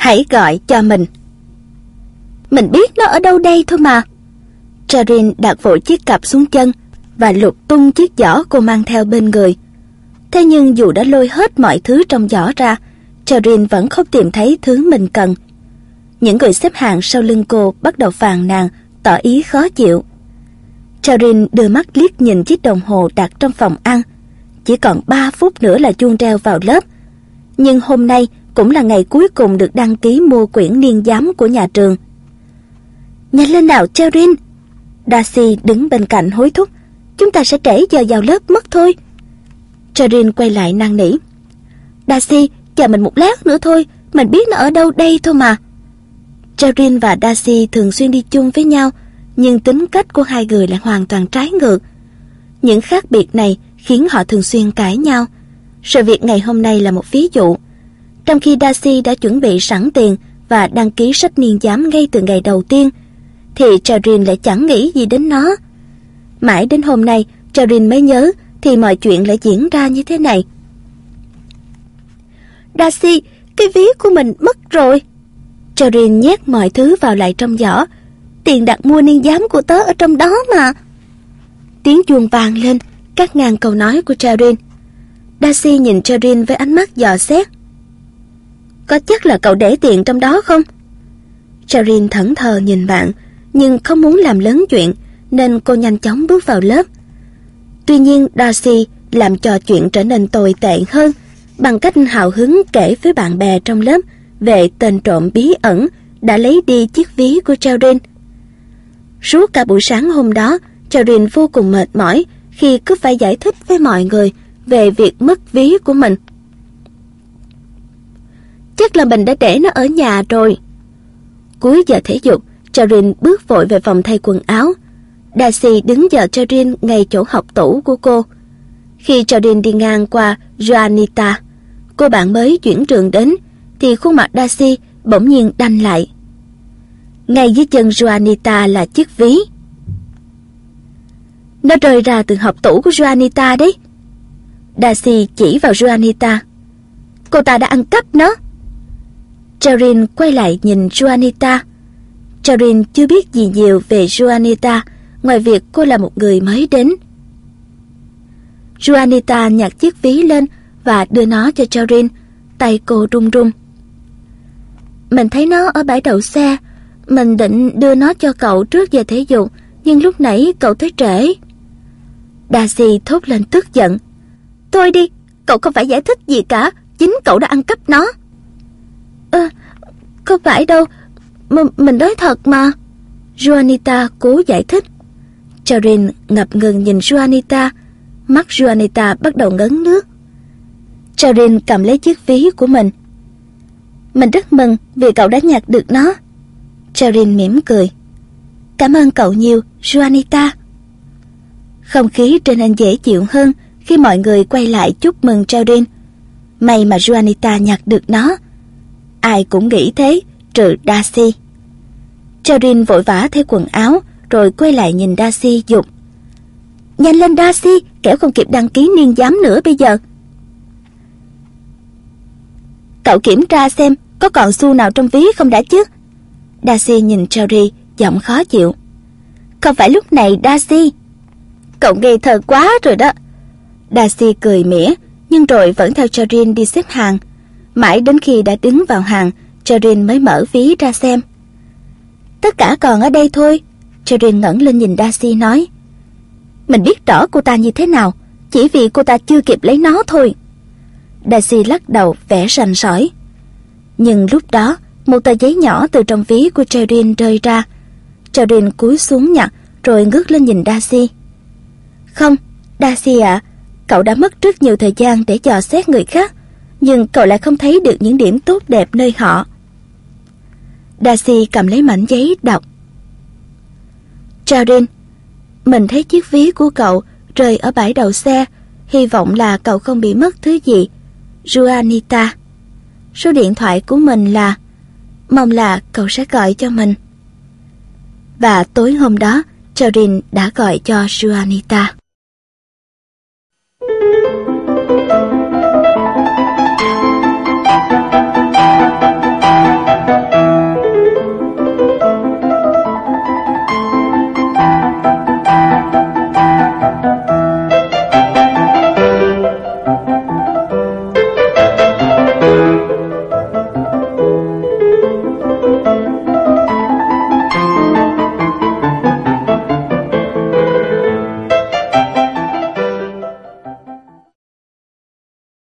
Hãy gọi cho mình. Mình biết nó ở đâu đây thôi mà. Charin đặt vội chiếc cặp xuống chân và lục tung chiếc giỏ cô mang theo bên người. Thế nhưng dù đã lôi hết mọi thứ trong giỏ ra, Charin vẫn không tìm thấy thứ mình cần. Những người xếp hàng sau lưng cô bắt đầu phàn nàn, tỏ ý khó chịu. Charin đưa mắt liếc nhìn chiếc đồng hồ đặt trong phòng ăn. Chỉ còn 3 phút nữa là chuông reo vào lớp. Nhưng hôm nay cũng là ngày cuối cùng được đăng ký mua quyển niên giám của nhà trường. Nhanh lên nào Charin! Darcy đứng bên cạnh hối thúc. Chúng ta sẽ trễ giờ vào lớp mất thôi. Charin quay lại năn nỉ. Darcy, chờ mình một lát nữa thôi. Mình biết nó ở đâu đây thôi mà. Charin và Darcy thường xuyên đi chung với nhau, nhưng tính cách của hai người lại hoàn toàn trái ngược. Những khác biệt này khiến họ thường xuyên cãi nhau. Sự việc ngày hôm nay là một ví dụ. Trong khi Darcy đã chuẩn bị sẵn tiền và đăng ký sách niên giám ngay từ ngày đầu tiên, thì Charin lại chẳng nghĩ gì đến nó. Mãi đến hôm nay, Charin mới nhớ thì mọi chuyện lại diễn ra như thế này. Darcy, cái ví của mình mất rồi. Charin nhét mọi thứ vào lại trong giỏ. Tiền đặt mua niên giám của tớ ở trong đó mà. Tiếng chuông vang lên, cắt ngang câu nói của Charin. Darcy nhìn Charin với ánh mắt dò xét. Có chắc là cậu để tiền trong đó không? Charin thẫn thờ nhìn bạn, nhưng không muốn làm lớn chuyện, nên cô nhanh chóng bước vào lớp. Tuy nhiên Darcy làm cho chuyện trở nên tồi tệ hơn bằng cách hào hứng kể với bạn bè trong lớp về tên trộm bí ẩn đã lấy đi chiếc ví của Charin. Suốt cả buổi sáng hôm đó, Charin vô cùng mệt mỏi khi cứ phải giải thích với mọi người về việc mất ví của mình. Chắc là mình đã để nó ở nhà rồi. Cuối giờ thể dục, Charin bước vội về phòng thay quần áo. Darcy đứng chờ Charin ngay chỗ học tủ của cô. Khi Charin đi ngang qua Juanita, cô bạn mới chuyển trường đến, thì khuôn mặt Darcy bỗng nhiên đanh lại. Ngay dưới chân Juanita là chiếc ví. Nó rơi ra từ hộp tủ của Juanita đấy. Darcy chỉ vào Juanita. Cô ta đã ăn cắp nó. Charin quay lại nhìn Juanita. Charin chưa biết gì nhiều về Juanita, ngoài việc cô là một người mới đến. Juanita nhặt chiếc ví lên và đưa nó cho Charin. Tay cô run run. Mình thấy nó ở bãi đậu xe. Mình định đưa nó cho cậu trước giờ thể dục, nhưng lúc nãy cậu tới trễ. Darcy thốt lên tức giận. Thôi đi, cậu không phải giải thích gì cả. Chính cậu đã ăn cắp nó. Không phải đâu, mình nói thật mà. Juanita cố giải thích. Charin ngập ngừng nhìn Juanita. Mắt Juanita bắt đầu ngấn nước. Charin cầm lấy chiếc ví của mình. Mình rất mừng vì cậu đã nhặt được nó. Charin mỉm cười. Cảm ơn cậu nhiều, Juanita. Không khí trở nên dễ chịu hơn khi mọi người quay lại chúc mừng Charin. May mà Juanita nhặt được nó. Ai cũng nghĩ thế, trừ Darcy. Charin vội vã thay quần áo, rồi quay lại nhìn Darcy giục. Nhanh lên Darcy, kẻo không kịp đăng ký niên giám nữa bây giờ. Cậu kiểm tra xem có còn xu nào trong ví không đã chứ. Darcy nhìn Cherry, giọng khó chịu. Không phải lúc này Darcy. Cậu ngây thơ quá rồi đó. Darcy cười mỉa, nhưng rồi vẫn theo Charin đi xếp hàng. Mãi đến khi đã đứng vào hàng, Charin mới mở ví ra xem. Tất cả còn ở đây thôi. Charin ngẩng lên nhìn Darcy nói. Mình biết rõ cô ta như thế nào, chỉ vì cô ta chưa kịp lấy nó thôi. Darcy lắc đầu vẻ sành sỏi. Nhưng lúc đó, một tờ giấy nhỏ từ trong ví của Charin rơi ra. Charin cúi xuống nhặt, rồi ngước lên nhìn Darcy. Không, Darcy ạ, cậu đã mất rất nhiều thời gian để dò xét người khác, nhưng cậu lại không thấy được những điểm tốt đẹp nơi họ. Darcy cầm lấy mảnh giấy đọc. Charin, mình thấy chiếc ví của cậu rơi ở bãi đậu xe, hy vọng là cậu không bị mất thứ gì. Juanita. Số điện thoại của mình là... Mong là cậu sẽ gọi cho mình. Và tối hôm đó, Charin đã gọi cho Juanita.